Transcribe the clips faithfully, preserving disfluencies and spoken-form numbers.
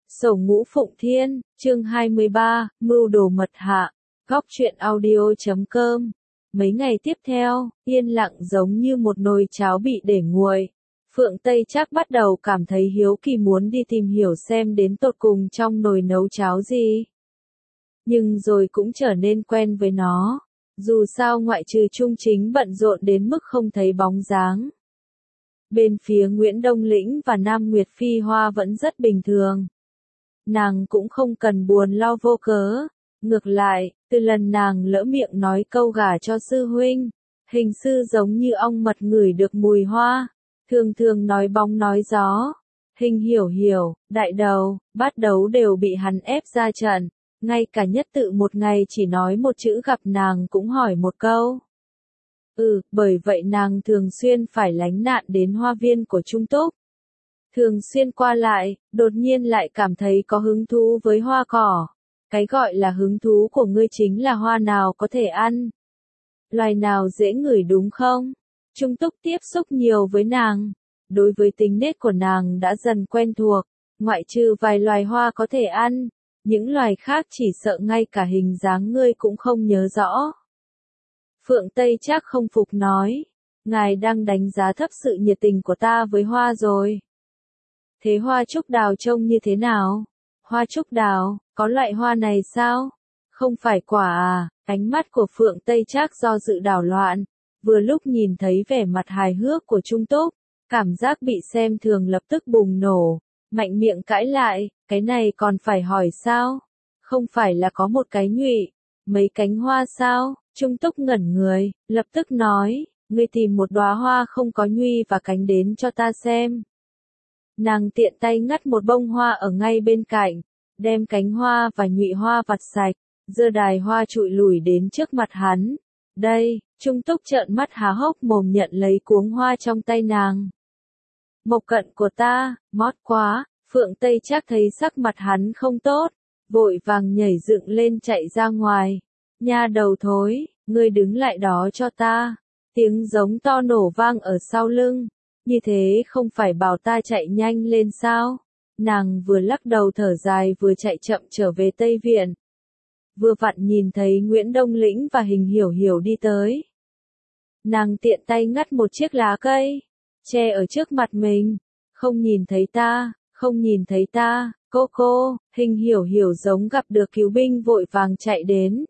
Sổ Ngũ Phụng Thiên, chương hai mươi ba, Mưu đồ mật hạ, góc truyện audio chấm com. Mấy ngày tiếp theo, yên lặng giống như một nồi cháo bị để nguội. Phượng Tây Trác bắt đầu cảm thấy hiếu kỳ muốn đi tìm hiểu xem đến tột cùng trong nồi nấu cháo gì. Nhưng rồi cũng trở nên quen với nó. Dù sao ngoại trừ Trung Chính bận rộn đến mức không thấy bóng dáng. Bên phía Nguyễn Đông Lĩnh và Nam Nguyệt Phi Hoa vẫn rất bình thường. Nàng cũng không cần buồn lo vô cớ. Ngược lại, từ lần nàng lỡ miệng nói câu gả cho sư huynh, hình sư giống như ong mật ngửi được mùi hoa, thường thường nói bóng nói gió. Hình hiểu hiểu, đại đầu, bát đấu đều bị hắn ép ra trận, ngay cả nhất tự một ngày chỉ nói một chữ gặp nàng cũng hỏi một câu. Ừ, bởi vậy nàng thường xuyên phải lánh nạn đến hoa viên của Trung Túc. Thường xuyên qua lại, đột nhiên lại cảm thấy có hứng thú với hoa cỏ. Cái gọi là hứng thú của ngươi chính là hoa nào có thể ăn. Loài nào dễ ngửi đúng không? Trung Túc tiếp xúc nhiều với nàng. Đối với tính nết của nàng đã dần quen thuộc, ngoại trừ vài loài hoa có thể ăn, những loài khác chỉ sợ ngay cả hình dáng ngươi cũng không nhớ rõ. Phượng Tây Trác không phục nói, ngài đang đánh giá thấp sự nhiệt tình của ta với hoa rồi. Thế hoa trúc đào trông như thế nào? Hoa trúc đào, có loại hoa này sao? Không phải quả à? Ánh mắt của Phượng Tây Trác do dự đảo loạn, vừa lúc nhìn thấy vẻ mặt hài hước của Trung Túc, cảm giác bị xem thường lập tức bùng nổ, mạnh miệng cãi lại, cái này còn phải hỏi sao? Không phải là có một cái nhụy, mấy cánh hoa sao? Trung Túc ngẩn người, lập tức nói, ngươi tìm một đóa hoa không có nhụy và cánh đến cho ta xem. Nàng tiện tay ngắt một bông hoa ở ngay bên cạnh, đem cánh hoa và nhụy hoa vặt sạch, giơ đài hoa trụi lủi đến trước mặt hắn. Đây, Trung Túc trợn mắt há hốc mồm nhận lấy cuống hoa trong tay nàng. Mộc cận của ta, mót quá, Phượng Tây Trác thấy sắc mặt hắn không tốt, vội vàng nhảy dựng lên chạy ra ngoài. Nha đầu thối, ngươi đứng lại đó cho ta. Tiếng giống to nổ vang ở sau lưng. Như thế không phải bảo ta chạy nhanh lên sao? Nàng vừa lắc đầu thở dài vừa chạy chậm trở về Tây Viện. Vừa vặn nhìn thấy Nguyễn Đông Lĩnh và Hình Hiểu Hiểu đi tới. Nàng tiện tay ngắt một chiếc lá cây, che ở trước mặt mình. Không nhìn thấy ta, không nhìn thấy ta, cô cô, Hình Hiểu Hiểu giống gặp được cứu binh vội vàng chạy đến.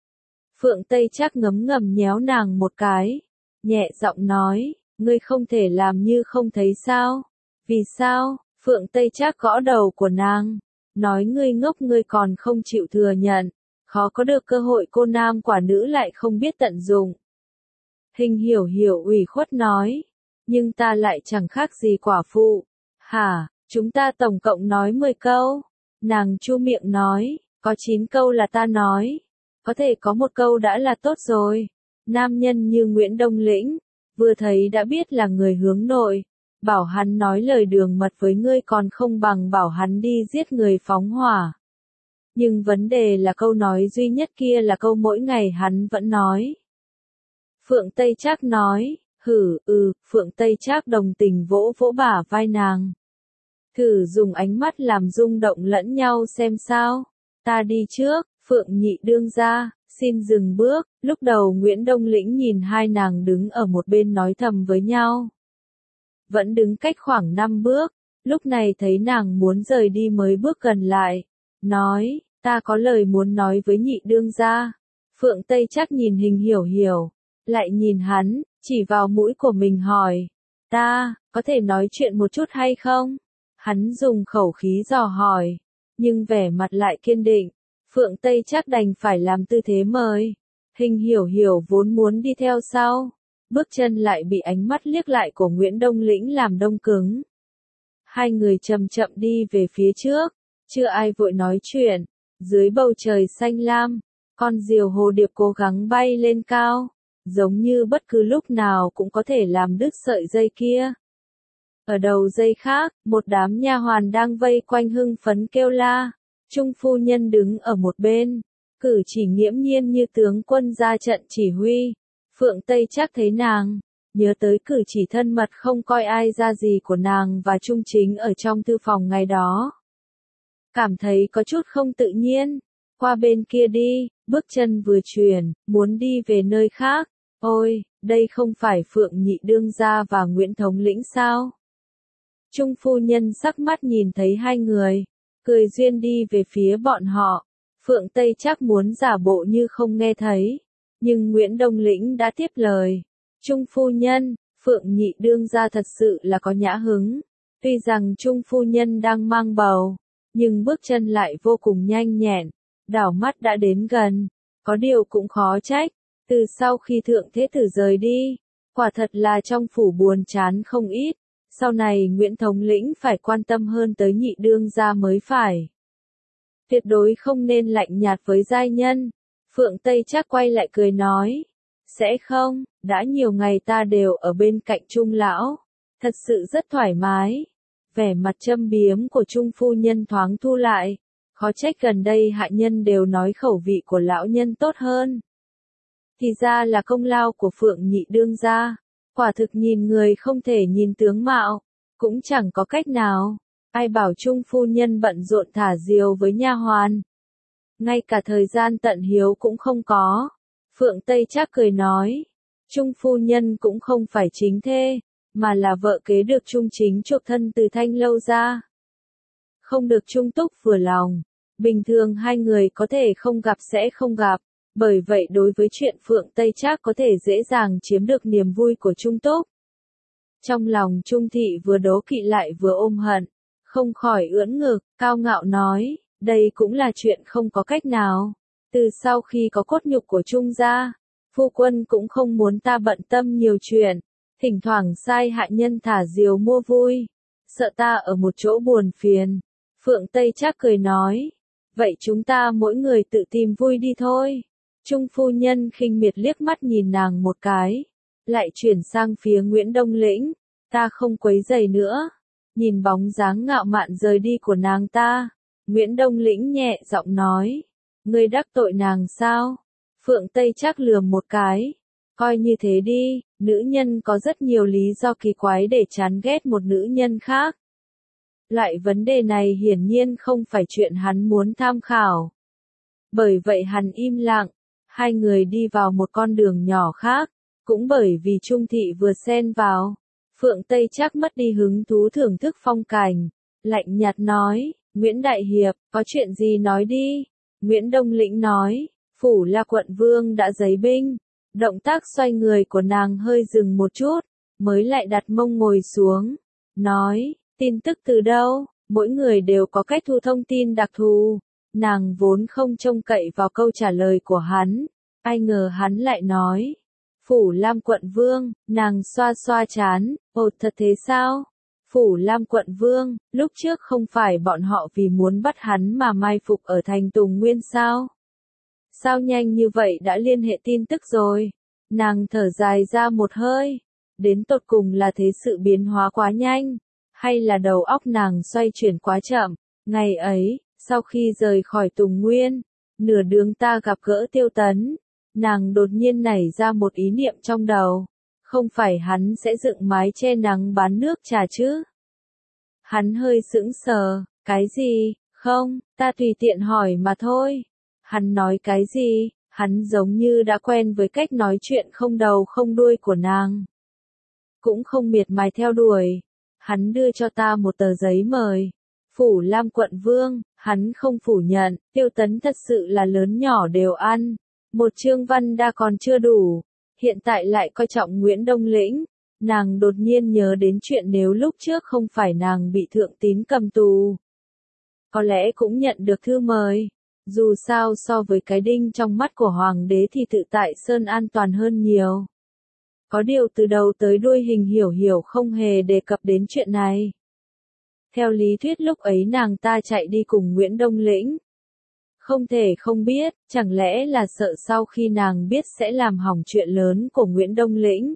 Phượng Tây Trác ngấm ngầm nhéo nàng một cái, nhẹ giọng nói, ngươi không thể làm như không thấy sao? Vì sao? Phượng Tây Trác gõ đầu của nàng, nói ngươi ngốc ngươi còn không chịu thừa nhận, khó có được cơ hội cô nam quả nữ lại không biết tận dụng. Hình Hiểu Hiểu ủy khuất nói, nhưng ta lại chẳng khác gì quả phụ. Hả, chúng ta tổng cộng nói mười câu. Nàng chu miệng nói, có chín câu là ta nói. Có thể có một câu đã là tốt rồi. Nam nhân như Nguyễn Đông Lĩnh, vừa thấy đã biết là người hướng nội. Bảo hắn nói lời đường mật với ngươi còn không bằng bảo hắn đi giết người phóng hỏa. Nhưng vấn đề là câu nói duy nhất kia là câu mỗi ngày hắn vẫn nói. Phượng Tây Trác nói, hử, ừ, Phượng Tây Trác đồng tình vỗ vỗ bả vai nàng. Thử dùng ánh mắt làm rung động lẫn nhau xem sao. Ta đi trước, Phượng nhị đương gia, xin dừng bước. Lúc đầu Nguyễn Đông Lĩnh nhìn hai nàng đứng ở một bên nói thầm với nhau. Vẫn đứng cách khoảng năm bước, lúc này thấy nàng muốn rời đi mới bước gần lại. Nói, ta có lời muốn nói với nhị đương gia. Phượng Tây Trác nhìn Hình Hiểu Hiểu, lại nhìn hắn, chỉ vào mũi của mình hỏi. Ta, có thể nói chuyện một chút hay không? Hắn dùng khẩu khí dò hỏi, nhưng vẻ mặt lại kiên định. Phượng Tây Trác đành phải làm tư thế mời. Hình Hiểu Hiểu vốn muốn đi theo sau. Bước chân lại bị ánh mắt liếc lại của Nguyễn Đông Lĩnh làm đông cứng. Hai người chậm chậm đi về phía trước, chưa ai vội nói chuyện. Dưới bầu trời xanh lam, con diều hồ điệp cố gắng bay lên cao, giống như bất cứ lúc nào cũng có thể làm đứt sợi dây kia. Ở đầu dây khác, một đám nha hoàn đang vây quanh hưng phấn kêu la. Trung phu nhân đứng ở một bên, cử chỉ nghiễm nhiên như tướng quân ra trận chỉ huy. Phượng Tây Trác thấy nàng, nhớ tới cử chỉ thân mật không coi ai ra gì của nàng và Trung Chính ở trong thư phòng ngày đó. cảm thấy có chút không tự nhiên. Qua bên kia đi, bước chân vừa chuyển, muốn đi về nơi khác. Ôi, đây không phải Phượng Nhị Đương gia và Nguyễn Thống lĩnh sao? Trung phu nhân sắc mắt nhìn thấy hai người, cười duyên đi về phía bọn họ. Phượng Tây Trác muốn giả bộ như không nghe thấy, nhưng Nguyễn Đông Lĩnh đã tiếp lời. Trung phu nhân, Phượng Nhị Đương gia thật sự là có nhã hứng. Tuy rằng Trung phu nhân đang mang bầu, nhưng bước chân lại vô cùng nhanh nhẹn, đảo mắt đã đến gần. Có điều cũng khó trách, từ sau khi thượng thế tử rời đi, quả thật là trong phủ buồn chán không ít. Sau này Nguyễn Thống lĩnh phải quan tâm hơn tới Nhị Đương gia mới phải. Tuyệt đối không nên lạnh nhạt với giai nhân. Phượng Tây Trác quay lại cười nói. Sẽ không, đã nhiều ngày ta đều ở bên cạnh Trung lão. Thật sự rất thoải mái. Vẻ mặt châm biếm của Trung phu nhân thoáng thu lại. Khó trách gần đây hạ nhân đều nói khẩu vị của lão nhân tốt hơn. Thì ra là công lao của Phượng Nhị Đương gia. Quả thực nhìn người không thể nhìn tướng mạo, cũng chẳng có cách nào. Ai bảo Trung phu nhân bận rộn thả diều với nha hoàn. Ngay cả thời gian tận hiếu cũng không có. Phượng Tây Trác cười nói. Trung phu nhân cũng không phải chính thê, mà là vợ kế được Trung chính chuộc thân từ Thanh lâu ra. Không được Trung túc vừa lòng. Bình thường hai người có thể không gặp sẽ không gặp. Bởi vậy đối với chuyện Phượng Tây Trác có thể dễ dàng chiếm được niềm vui của Trung túc. Trong lòng Trung thị vừa đố kỵ lại vừa ôm hận, không khỏi ưỡn ngực, cao ngạo nói, đây cũng là chuyện không có cách nào. Từ sau khi có cốt nhục của Trung gia, phu quân cũng không muốn ta bận tâm nhiều chuyện, thỉnh thoảng sai hạ nhân thả diều mua vui, sợ ta ở một chỗ buồn phiền. Phượng Tây Trác cười nói, vậy chúng ta mỗi người tự tìm vui đi thôi. Trung phu nhân khinh miệt liếc mắt nhìn nàng một cái, lại chuyển sang phía Nguyễn Đông Lĩnh, ta không quấy rầy nữa. Nhìn bóng dáng ngạo mạn rời đi của nàng ta, Nguyễn Đông Lĩnh nhẹ giọng nói, ngươi đắc tội nàng sao? Phượng Tây Trác lườm một cái, coi như thế đi, nữ nhân có rất nhiều lý do kỳ quái để chán ghét một nữ nhân khác. Loại vấn đề này hiển nhiên không phải chuyện hắn muốn tham khảo. Bởi vậy hắn im lặng. Hai người đi vào một con đường nhỏ khác, cũng bởi vì Trung thị vừa xen vào. Phượng Tây Trác mất đi hứng thú thưởng thức phong cảnh, lạnh nhạt nói, Nguyễn Đại Hiệp, có chuyện gì nói đi. Nguyễn Đông Lĩnh nói, phủ La quận vương đã giấy binh. Động tác xoay người của nàng hơi dừng một chút, mới lại đặt mông ngồi xuống, nói, tin tức từ đâu, mỗi người đều có cách thu thông tin đặc thù. Nàng vốn không trông cậy vào câu trả lời của hắn, ai ngờ hắn lại nói, Phủ Lam quận vương. Nàng xoa xoa chán, ồ thật thế sao? Phủ Lam quận vương, lúc trước không phải bọn họ vì muốn bắt hắn mà mai phục ở thành Tùng Nguyên sao? Sao nhanh như vậy đã liên hệ tin tức rồi? Nàng thở dài ra một hơi, đến tột cùng là thế sự biến hóa quá nhanh, hay là đầu óc nàng xoay chuyển quá chậm? Ngày ấy, sau khi rời khỏi Tùng Nguyên, nửa đường ta gặp gỡ Tiêu Tấn, nàng đột nhiên nảy ra một ý niệm trong đầu, không phải hắn sẽ dựng mái che nắng bán nước trà chứ? Hắn hơi sững sờ, cái gì? Không, ta tùy tiện hỏi mà thôi. Hắn nói cái gì? Hắn giống như đã quen với cách nói chuyện không đầu không đuôi của nàng. Cũng không miệt mài theo đuổi. Hắn đưa cho ta một tờ giấy mời. Phủ Lam quận vương, hắn không phủ nhận, Tiêu Tấn thật sự là lớn nhỏ đều ăn. Một chương văn đa còn chưa đủ. Hiện tại lại coi trọng Nguyễn Đông Lĩnh. Nàng đột nhiên nhớ đến chuyện nếu lúc trước không phải nàng bị thượng tín cầm tù, có lẽ cũng nhận được thư mời. Dù sao so với cái đinh trong mắt của hoàng đế thì tự tại Sơn an toàn hơn nhiều. Có điều từ đầu tới đuôi Hình Hiểu Hiểu không hề đề cập đến chuyện này. Theo lý thuyết lúc ấy nàng ta chạy đi cùng Nguyễn Đông Lĩnh. Không thể không biết, chẳng lẽ là sợ sau khi nàng biết sẽ làm hỏng chuyện lớn của Nguyễn Đông Lĩnh?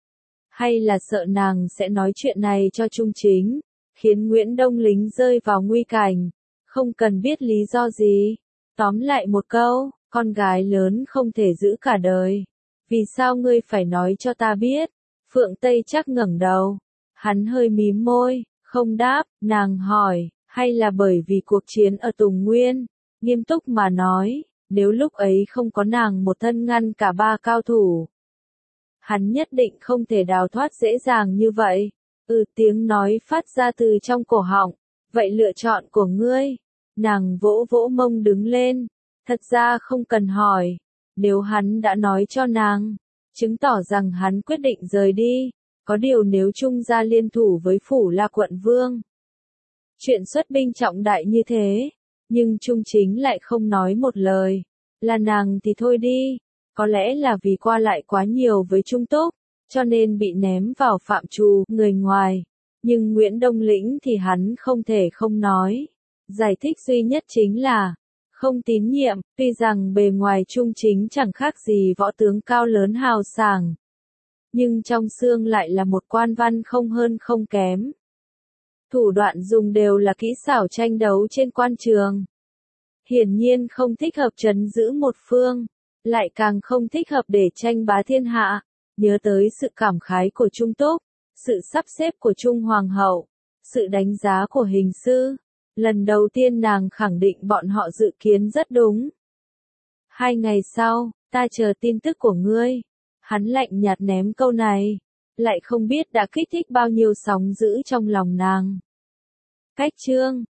Hay là sợ nàng sẽ nói chuyện này cho Trung Chính, khiến Nguyễn Đông Lĩnh rơi vào nguy cảnh, không cần biết lý do gì. Tóm lại một câu, con gái lớn không thể giữ cả đời. Vì sao ngươi phải nói cho ta biết? Phượng Tây Trác ngẩng đầu. Hắn hơi mím môi, không đáp, nàng hỏi, Hay là bởi vì cuộc chiến ở Tùng Nguyên? Nghiêm túc mà nói, nếu lúc ấy không có nàng một thân ngăn cả ba cao thủ, hắn nhất định không thể đào thoát dễ dàng như vậy. Ừ, tiếng nói phát ra từ trong cổ họng. Vậy lựa chọn của ngươi? Nàng vỗ vỗ mông đứng lên. Thật ra không cần hỏi. Nếu hắn đã nói cho nàng, chứng tỏ rằng hắn quyết định rời đi. Có điều nếu Trung gia liên thủ với Phủ La quận vương, chuyện xuất binh trọng đại như thế, nhưng Trung Chính lại không nói một lời. Là nàng thì thôi đi. Có lẽ là vì qua lại quá nhiều với Trung Túc, cho nên bị ném vào phạm trù người ngoài. Nhưng Nguyễn Đông Lĩnh thì hắn không thể không nói. Giải thích duy nhất chính là không tín nhiệm, tuy rằng bề ngoài Trung Chính chẳng khác gì võ tướng cao lớn hào sảng, nhưng trong xương lại là một quan văn không hơn không kém. Thủ đoạn dùng đều là kỹ xảo tranh đấu trên quan trường. Hiển nhiên không thích hợp trấn giữ một phương, lại càng không thích hợp để tranh bá thiên hạ. Nhớ tới sự cảm khái của Trung Túc, sự sắp xếp của Trung Hoàng hậu, sự đánh giá của hình sư. Lần đầu tiên nàng khẳng định bọn họ dự kiến rất đúng. Hai ngày sau, ta chờ tin tức của ngươi. Hắn lạnh nhạt ném câu này, lại không biết đã kích thích bao nhiêu sóng dữ trong lòng nàng. Cách chương